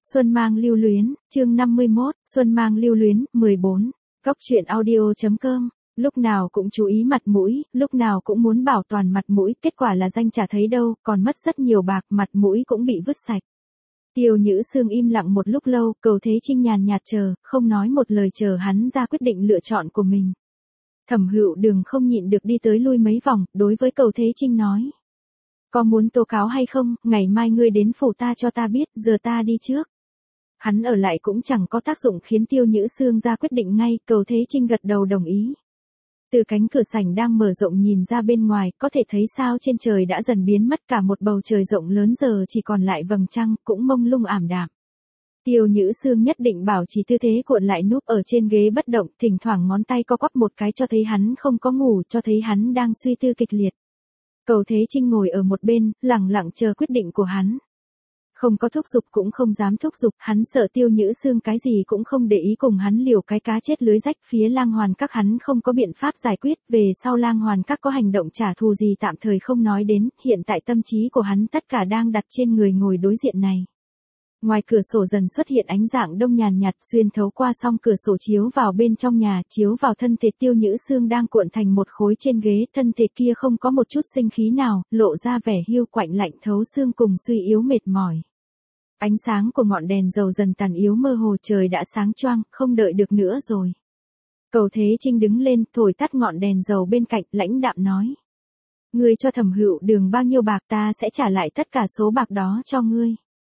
Xuân mang lưu luyến, chương 51, Xuân mang lưu luyến, 14. Cóc truyện audio.com. Lúc nào cũng chú ý mặt mũi, lúc nào cũng muốn bảo toàn mặt mũi, kết quả là danh chả thấy đâu, còn mất rất nhiều bạc, mặt mũi cũng bị vứt sạch. Tiêu Nhữ Sương im lặng một lúc lâu, Cầu Thế Trinh nhàn nhạt chờ, không nói một lời chờ hắn ra quyết định lựa chọn của mình. Thẩm Hựu Đường không nhịn được đi tới lui mấy vòng, đối với Cầu Thế Trinh nói. Có muốn tố cáo hay không, ngày mai ngươi đến phủ ta cho ta biết, giờ ta đi trước. Hắn ở lại cũng chẳng có tác dụng khiến Tiêu Nhữ Sương ra quyết định ngay, Cầu Thế Trinh gật đầu đồng ý. Từ cánh cửa sảnh đang mở rộng nhìn ra bên ngoài, có thể thấy sao trên trời đã dần biến mất, cả một bầu trời rộng lớn giờ chỉ còn lại vầng trăng, cũng mông lung ảm đạm. Tiêu Nhữ Sương nhất định bảo trì tư thế cuộn lại núp ở trên ghế bất động, thỉnh thoảng ngón tay co quắp một cái cho thấy hắn không có ngủ, cho thấy hắn đang suy tư kịch liệt. Cầu Thế Trinh ngồi ở một bên, lặng lặng chờ quyết định của hắn. Không có thúc giục cũng không dám thúc giục, hắn sợ Tiêu Nhữ Sương cái gì cũng không để ý cùng hắn liều cái cá chết lưới rách, phía Lang Hoàn Các hắn không có biện pháp giải quyết, về sau Lang Hoàn Các có hành động trả thù gì tạm thời không nói đến, hiện tại tâm trí của hắn tất cả đang đặt trên người ngồi đối diện này. Ngoài cửa sổ dần xuất hiện ánh dạng đông nhàn nhạt xuyên thấu qua song cửa sổ chiếu vào bên trong nhà, chiếu vào thân thể Tiêu Nhữ Sương đang cuộn thành một khối trên ghế, thân thể kia không có một chút sinh khí nào, lộ ra vẻ hiu quạnh lạnh thấu xương cùng suy yếu mệt mỏi. Ánh sáng của ngọn đèn dầu dần tàn yếu mơ hồ, trời đã sáng choang, không đợi được nữa rồi. Cầu Thế Trinh đứng lên, thổi tắt ngọn đèn dầu bên cạnh, lãnh đạm nói. Ngươi cho Thẩm Hựu Đường bao nhiêu bạc, ta sẽ trả lại tất cả số bạc đó cho ngươi.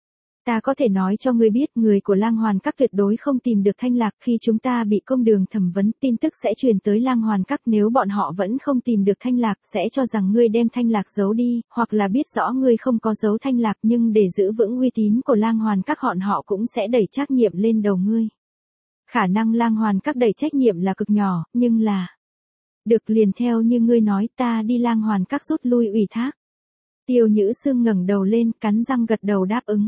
Ta có thể nói cho ngươi biết, người của Lang Hoàn Các tuyệt đối không tìm được Thanh Lạc, khi chúng ta bị công đường thẩm vấn, tin tức sẽ truyền tới Lang Hoàn Các, nếu bọn họ vẫn không tìm được Thanh Lạc, sẽ cho rằng ngươi đem Thanh Lạc giấu đi, hoặc là biết rõ ngươi không có giấu Thanh Lạc, nhưng để giữ vững uy tín của Lang Hoàn Các họ cũng sẽ đẩy trách nhiệm lên đầu ngươi. Khả năng Lang Hoàn Các đẩy trách nhiệm là cực nhỏ, nhưng là... Được, liền theo như ngươi nói, ta đi Lang Hoàn Các rút lui ủy thác. Tiêu Nhữ Sương ngẩng đầu lên, cắn răng gật đầu đáp ứng.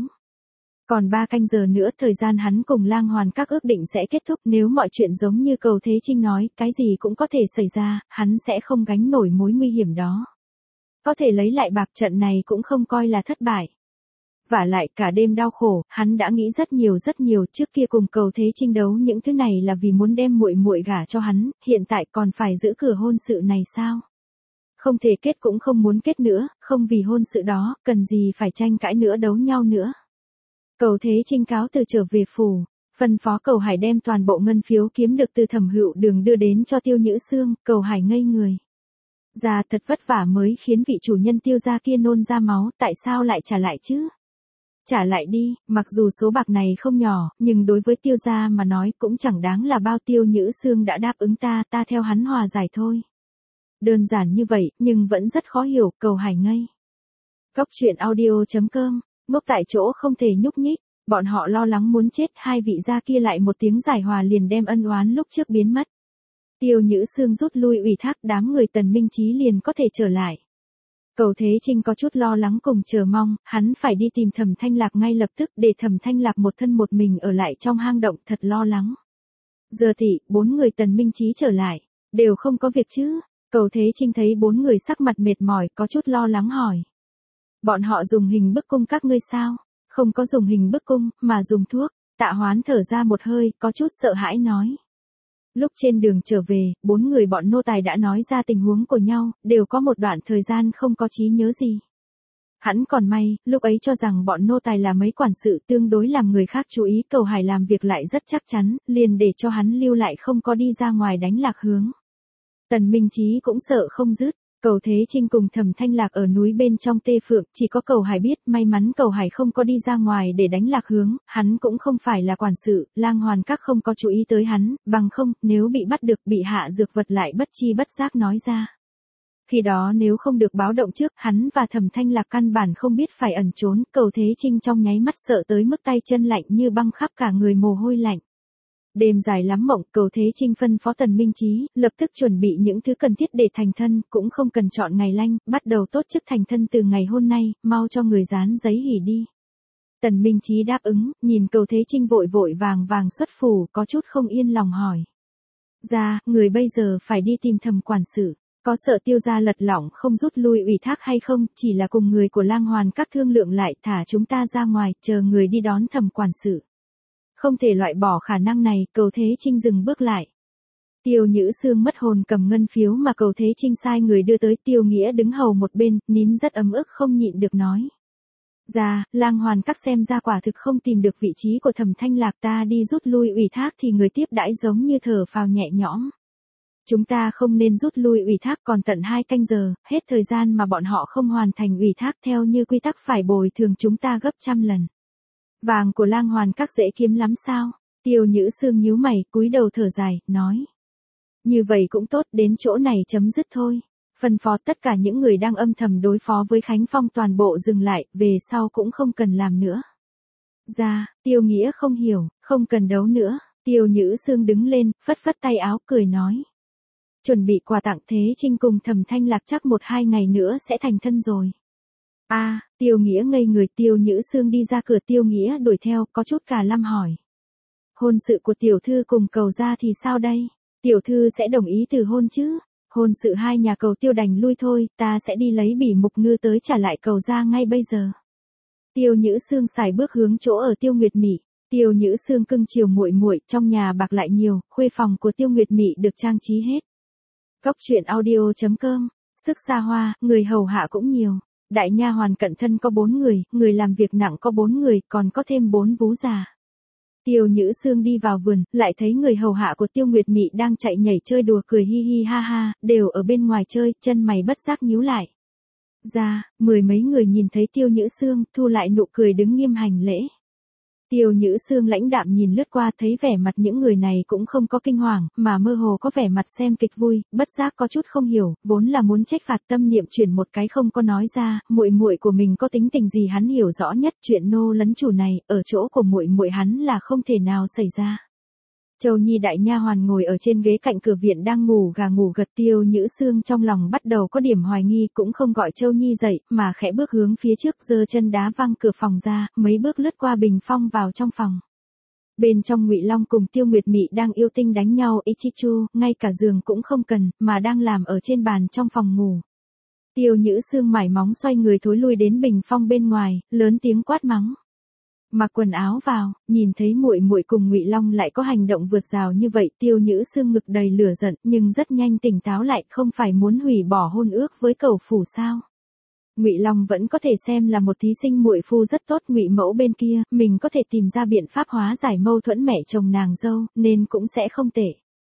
Còn 3 canh giờ nữa thời gian hắn cùng Lang Hoàn Các ước định sẽ kết thúc, nếu mọi chuyện giống như Cầu Thế Trinh nói, cái gì cũng có thể xảy ra, hắn sẽ không gánh nổi mối nguy hiểm đó. Có thể lấy lại bạc, trận này cũng không coi là thất bại. Vả lại cả đêm đau khổ, hắn đã nghĩ rất nhiều, trước kia cùng Cầu Thế Trinh đấu những thứ này là vì muốn đem muội muội gả cho hắn, hiện tại còn phải giữ cửa hôn sự này sao? Không thể kết cũng không muốn kết nữa, không vì hôn sự đó, cần gì phải tranh cãi nữa đấu nhau nữa. Cầu Thế Trinh cáo từ trở về phủ, phân phó Cầu Hải đem toàn bộ ngân phiếu kiếm được từ Thẩm Hựu Đường đưa đến cho Tiêu Nhữ Sương, Cầu Hải ngây người. Ra thật vất vả mới khiến vị chủ nhân Tiêu gia kia nôn ra máu, tại sao lại trả lại chứ? Trả lại đi, mặc dù số bạc này không nhỏ, nhưng đối với Tiêu gia mà nói cũng chẳng đáng là bao. Tiêu Nhữ Sương đã đáp ứng ta theo hắn hòa giải thôi. Đơn giản như vậy, nhưng vẫn rất khó hiểu, Cầu Hải ngây. Cóc truyện audio.com. Ngốc tại chỗ không thể nhúc nhích, bọn họ lo lắng muốn chết, hai vị gia kia lại một tiếng giải hòa liền đem ân oán lúc trước biến mất. Tiêu Nhữ Sương rút lui ủy thác, đám người Tần Minh Chí liền có thể trở lại. Cầu Thế Trinh có chút lo lắng cùng chờ mong, hắn phải đi tìm Thẩm Thanh Lạc ngay lập tức, để Thẩm Thanh Lạc một thân một mình ở lại trong hang động, thật lo lắng. Giờ thì, 4 người Tần Minh Chí trở lại, đều không có việc chứ? Cầu Thế Trinh thấy 4 người sắc mặt mệt mỏi, có chút lo lắng hỏi. Bọn họ dùng hình bức cung các ngươi sao? Không có dùng hình bức cung, mà dùng thuốc. Tạ Hoán thở ra một hơi, có chút sợ hãi nói. Lúc trên đường trở về, 4 người bọn nô tài đã nói ra tình huống của nhau, đều có một đoạn thời gian không có trí nhớ gì. Hắn còn may, lúc ấy cho rằng bọn nô tài là mấy quản sự tương đối làm người khác chú ý, Cầu Hải làm việc lại rất chắc chắn, liền để cho hắn lưu lại không có đi ra ngoài đánh lạc hướng. Tần Minh Chí cũng sợ không dứt. Cầu Thế Trinh cùng Thẩm Thanh Lạc ở núi bên trong Tê Phượng, chỉ có Cầu Hải biết, may mắn Cầu Hải không có đi ra ngoài để đánh lạc hướng, hắn cũng không phải là quản sự, Lang Hoàn Các không có chú ý tới hắn, bằng không, nếu bị bắt được, bị hạ dược vật lại bất chi bất giác nói ra. Khi đó nếu không được báo động trước, hắn và Thẩm Thanh Lạc căn bản không biết phải ẩn trốn, Cầu Thế Trinh trong nháy mắt sợ tới mức tay chân lạnh như băng, khắp cả người mồ hôi lạnh. Đêm dài lắm mộng, Cầu Thế Trinh phân phó Tần Minh Chí, lập tức chuẩn bị những thứ cần thiết để thành thân, cũng không cần chọn ngày lanh, bắt đầu tốt chức thành thân từ ngày hôm nay, mau cho người dán giấy hỉ đi. Tần Minh Chí đáp ứng, nhìn Cầu Thế Trinh vội vàng xuất phủ, có chút không yên lòng hỏi. Ra, người bây giờ phải đi tìm Thẩm quản sự, Có sợ Tiêu gia lật lọng không rút lui ủy thác hay không, chỉ là cùng người của Lang Hoàn các thương lượng lại thả chúng ta ra ngoài, chờ người đi đón Thẩm quản sự. Không thể loại bỏ khả năng này, Cầu Thế Trinh dừng bước lại. Tiêu Nhữ Sương mất hồn cầm ngân phiếu mà Cầu Thế Trinh sai người đưa tới, Tiêu Nghĩa đứng hầu một bên, nín rất ấm ức không nhịn được nói. Dạ, Lang Hoàn các xem ra quả thực không tìm được vị trí của Thẩm Thanh Lạc, ta đi rút lui ủy thác thì người tiếp đãi giống như thở phào nhẹ nhõm. Chúng ta không nên rút lui ủy thác, còn tận 2 canh giờ, hết thời gian mà bọn họ không hoàn thành ủy thác theo như quy tắc phải bồi thường chúng ta gấp 100 lần. Vàng của Lang Hoàn các dễ kiếm lắm sao? Tiêu Nhữ Sương nhíu mày, cúi đầu thở dài, nói. Như vậy cũng tốt, đến chỗ này chấm dứt thôi. Phân phó tất cả những người đang âm thầm đối phó với Khánh Phong toàn bộ dừng lại, về sau cũng không cần làm nữa. Dạ, Tiêu Nghĩa không hiểu, không cần đấu nữa. Tiêu Nhữ Sương đứng lên, phất phất tay áo, cười nói. Chuẩn bị quà tặng Thế Trinh cùng Thẩm Thanh Lạc chắc 1-2 ngày nữa sẽ thành thân rồi. Tiêu Nghĩa ngây người, Tiêu Nhữ Sương đi ra cửa, Tiêu Nghĩa đuổi theo, có chút cả lâm hỏi. Hôn sự của tiểu thư cùng Cầu gia thì sao đây? Tiểu thư sẽ đồng ý từ hôn chứ? Hôn sự hai nhà Cầu Tiêu đành lui thôi, ta sẽ đi lấy bỉ mục ngư tới trả lại Cầu gia ngay bây giờ. Tiêu Nhữ Sương xài bước hướng chỗ ở Tiêu Nguyệt Mị. Tiêu Nhữ Sương cưng chiều muội muội, trong nhà bạc lại nhiều, khuê phòng của Tiêu Nguyệt Mị được trang trí hết. Cốc truyện audio.com, sức xa hoa, người hầu hạ cũng nhiều. Đại nha hoàn cận thân có 4 người, người làm việc nặng có 4 người, còn có thêm 4 vú già. Tiêu Nhữ Sương đi vào vườn, lại thấy người hầu hạ của Tiêu Nguyệt Mị đang chạy nhảy chơi đùa cười hi hi ha ha, đều ở bên ngoài chơi, chân mày bất giác nhíu lại. Ra, 10 mấy người nhìn thấy Tiêu Nhữ Sương, thu lại nụ cười đứng nghiêm hành lễ. Tiêu Nhữ Sương lãnh đạm nhìn lướt qua, thấy vẻ mặt những người này cũng không có kinh hoàng, mà mơ hồ có vẻ mặt xem kịch vui, bất giác có chút không hiểu, vốn là muốn trách phạt, tâm niệm chuyển một cái không có nói ra, muội muội của mình có tính tình gì hắn hiểu rõ nhất, chuyện nô lấn chủ này, ở chỗ của muội muội hắn là không thể nào xảy ra. Châu Nhi đại nha hoàn ngồi ở trên ghế cạnh cửa viện đang ngủ gà ngủ gật, Tiêu Nhữ Sương trong lòng bắt đầu có điểm hoài nghi, cũng không gọi Châu Nhi dậy, mà khẽ bước hướng phía trước, giơ chân đá văng cửa phòng ra, mấy bước lướt qua bình phong vào trong phòng. Bên trong Ngụy Long cùng Tiêu Nguyệt Mị đang yêu tinh đánh nhau, Ichichu, ngay cả giường cũng không cần, mà đang làm ở trên bàn trong phòng ngủ. Tiêu Nhữ Sương mải móng xoay người thối lui đến bình phong bên ngoài, lớn tiếng quát mắng. Mặc quần áo vào, nhìn thấy muội muội cùng Ngụy Long lại có hành động vượt rào như vậy, Tiêu Nhữ Sương ngực đầy lửa giận, nhưng rất nhanh tỉnh táo lại, không phải muốn hủy bỏ hôn ước với Cẩu phủ sao? Ngụy Long vẫn có thể xem là một thí sinh muội phu rất tốt, Ngụy mẫu bên kia, mình có thể tìm ra biện pháp hóa giải mâu thuẫn mẹ chồng nàng dâu, nên cũng sẽ không tệ.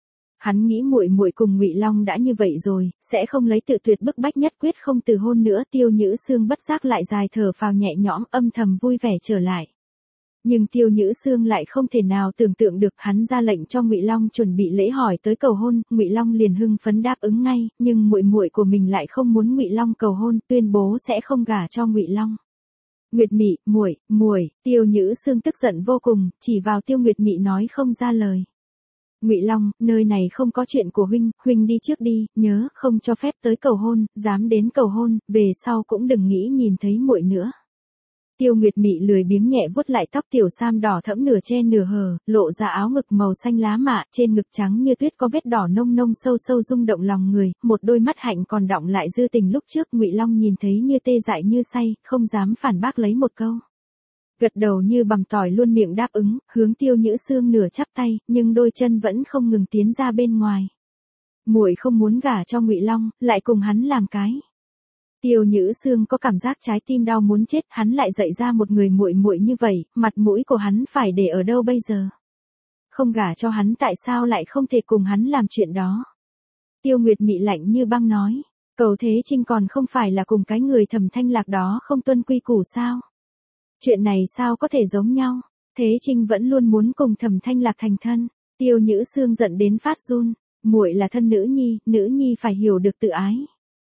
Hắn nghĩ muội muội cùng Ngụy Long đã như vậy rồi, sẽ không lấy tự tuyệt bức bách nhất quyết không từ hôn nữa, Tiêu Nhữ Sương bất giác lại dài thở phào nhẹ nhõm, âm thầm vui vẻ trở lại. Nhưng Tiêu Nhữ Sương lại không thể nào tưởng tượng được, hắn ra lệnh cho Ngụy Long chuẩn bị lễ hỏi tới cầu hôn, Ngụy Long liền hưng phấn đáp ứng ngay, nhưng muội muội của mình lại không muốn Ngụy Long cầu hôn, tuyên bố sẽ không gả cho Ngụy Long. Nguyệt Mị, muội, Tiêu Nhữ Sương tức giận vô cùng, chỉ vào Tiêu Nguyệt Mị nói không ra lời. Ngụy Long, nơi này không có chuyện của huynh đi trước đi, nhớ không cho phép tới cầu hôn, dám đến cầu hôn, về sau cũng đừng nghĩ nhìn thấy muội nữa. Tiêu Nguyệt Mị lười biếng nhẹ vuốt lại tóc tiểu sam đỏ thẫm nửa che nửa hở, lộ ra áo ngực màu xanh lá mạ, trên ngực trắng như tuyết có vết đỏ nông nông sâu sâu rung động lòng người, một đôi mắt hạnh còn đọng lại dư tình lúc trước, Ngụy Long nhìn thấy như tê dại như say, không dám phản bác lấy một câu. Gật đầu như bằm tỏi luôn miệng đáp ứng, hướng Tiêu Nhữ Sương nửa chắp tay, nhưng đôi chân vẫn không ngừng tiến ra bên ngoài. Muội không muốn gả cho Ngụy Long, lại cùng hắn làm cái. Tiêu Nhữ Sương có cảm giác trái tim đau muốn chết, hắn lại dạy ra một người muội muội như vậy, mặt mũi của hắn phải để ở đâu bây giờ? Không gả cho hắn tại sao lại không thể cùng hắn làm chuyện đó? Tiêu Nguyệt Mị lạnh như băng nói, Cầu Thế Trinh còn không phải là cùng cái người Thẩm Thanh Lạc đó không tuân quy củ sao? Chuyện này sao có thể giống nhau? Thế Trinh vẫn luôn muốn cùng Thẩm Thanh Lạc thành thân. Tiêu Nhữ Sương giận đến phát run, muội là thân nữ nhi phải hiểu được tự ái.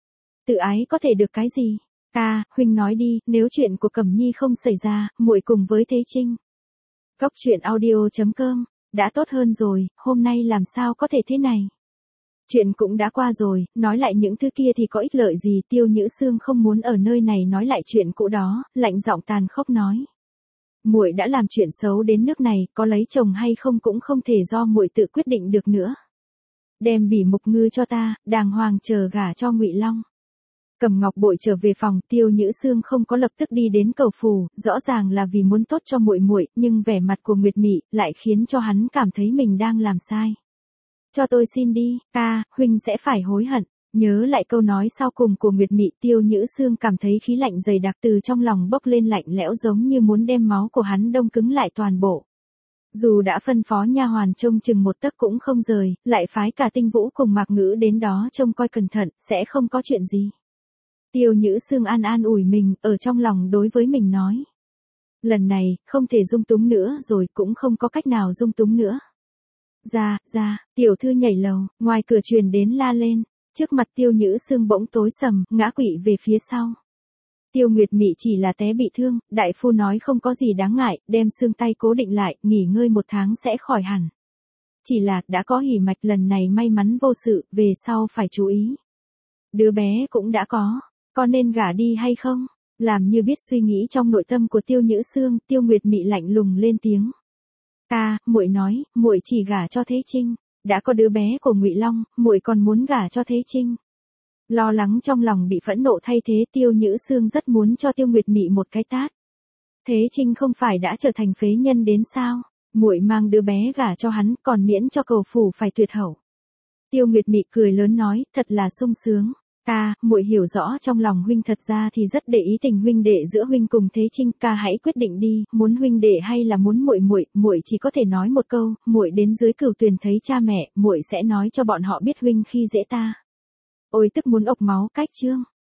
Tự ái có thể được cái gì? Ca, huynh nói đi, nếu chuyện của Cẩm Nhi không xảy ra, muội cùng với Thế Trinh. Cốc truyện audio.com, đã tốt hơn rồi, hôm nay làm sao có thể thế này? Chuyện cũng đã qua rồi, nói lại những thứ kia thì có ích lợi gì, Tiêu Nhữ Sương không muốn ở nơi này nói lại chuyện cũ đó, lạnh giọng tàn khốc nói. Muội đã làm chuyện xấu đến nước này, có lấy chồng hay không cũng không thể do muội tự quyết định được nữa. đem Bỉ Mục Ngư cho ta, đàng hoàng chờ gả cho Ngụy Long. Cầm ngọc bội trở về phòng, Tiêu Nhữ Sương không có lập tức đi đến cầu phù, rõ ràng là vì muốn tốt cho muội muội, nhưng vẻ mặt của Nguyệt Mị lại khiến cho hắn cảm thấy mình đang làm sai. Cho tôi xin đi, ca, huynh sẽ phải hối hận. Nhớ lại câu nói sau cùng của Nguyệt Mị, Tiêu Nhữ Sương cảm thấy khí lạnh dày đặc từ trong lòng bốc lên, lạnh lẽo giống như muốn đem máu của hắn đông cứng lại toàn bộ. Dù đã phân phó nha hoàn trông chừng một tấc cũng không rời, lại phái cả Tinh Vũ cùng Mạc Ngữ đến đó trông coi cẩn thận, sẽ không có chuyện gì. Tiêu Nhữ Sương an ủi mình, ở trong lòng đối với mình nói. Lần này, không thể dung túng nữa rồi, cũng không có cách nào dung túng nữa. Ra, tiểu thư nhảy lầu, ngoài cửa truyền đến la lên. Trước mặt Tiêu Nhữ Sương bỗng tối sầm, ngã quỵ về phía sau. Tiêu Nguyệt Mị chỉ là té bị thương, đại phu nói không có gì đáng ngại, đem xương tay cố định lại, nghỉ ngơi 1 tháng sẽ khỏi hẳn. Chỉ là, đã có hỉ mạch, lần này may mắn vô sự, về sau phải chú ý. Đứa bé cũng đã có nên gả đi hay không? Làm như biết suy nghĩ trong nội tâm của Tiêu Nhữ Sương, Tiêu Nguyệt Mị lạnh lùng lên tiếng. Ca, muội nói, muội chỉ gả cho Thế Trinh. Đã có đứa bé của Ngụy Long, muội còn muốn gả cho Thế Trinh. Lo lắng trong lòng bị phẫn nộ thay thế, Tiêu Nhữ Sương rất muốn cho Tiêu Nguyệt Mị một cái tát. Thế Trinh không phải đã trở thành phế nhân đến sao? Muội mang đứa bé gả cho hắn, còn miễn cho cầu phủ phải tuyệt hậu. Tiêu Nguyệt Mị cười lớn nói, thật là sung sướng. Ca, muội hiểu rõ trong lòng huynh, thật ra thì rất để ý tình huynh đệ giữa huynh cùng Thế Trinh, ca hãy quyết định đi, muốn huynh đệ hay là muốn muội chỉ có thể nói một câu, muội đến dưới Cửu Tuyền thấy cha mẹ, muội sẽ nói cho bọn họ biết huynh khi dễ ta. Ôi tức muốn ộc máu, cách chương.